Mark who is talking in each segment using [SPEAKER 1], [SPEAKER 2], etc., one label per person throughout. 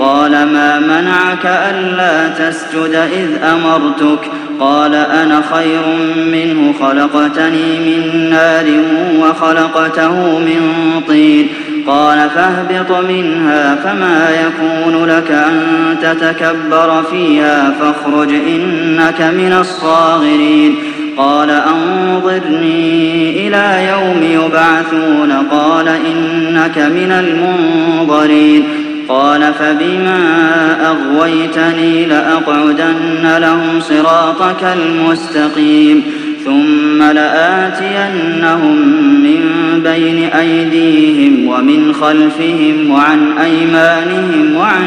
[SPEAKER 1] قال ما منعك ألا تسجد إذ أمرتك قال أنا خير منه خلقتني من نار وخلقته من طين قال فاهبط منها فما يكون لك أن تتكبر فيها فاخرج إنك من الصاغرين قال أنظرني إلى يوم يبعثون قال إنك من المنظرين قال فبما أغويتني لأقعدن لهم صراطك المستقيم ثم لآتينهم من بين أيديهم ومن خلفهم وعن أيمانهم وعن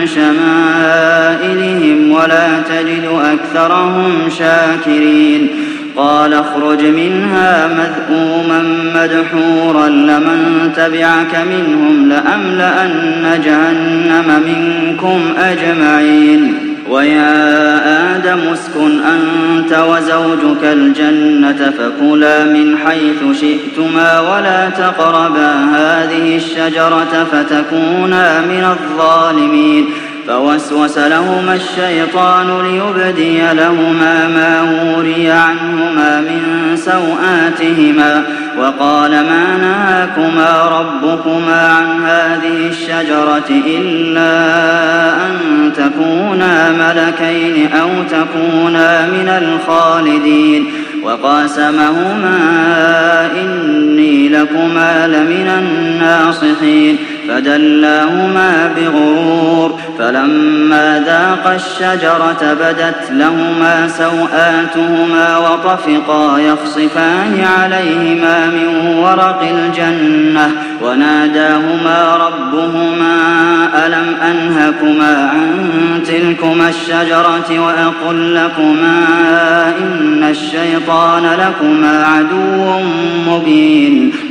[SPEAKER 1] شمائلهم ولا تجد أكثرهم شاكرين قال اخرج منها مذءوما مدحورا لمن تبعك منهم لأملأن جهنم منكم أجمعين ويا آدم اسكن أنت وزوجك الجنة فكلا من حيث شئتما ولا تقربا هذه الشجرة فتكونا من الظالمين فوسوس لهما الشيطان ليبدي لهما ما وري عنهما من سوآتهما وقال ما نهاكما ربكما عن هذه الشجرة إلا أن تكونا ملكين أو تكونا من الخالدين وقاسمهما إني لكما لمن الناصحين فدلاهما بغرور فلما ذاقا الشجرة بدت لهما سوآتهما وطفقا يخصفان عليهما من ورق الجنة وناداهما ربهما ألم أنهكما عن تلكما الشجرة وأقل لكما إن الشيطان لكما عدو مبين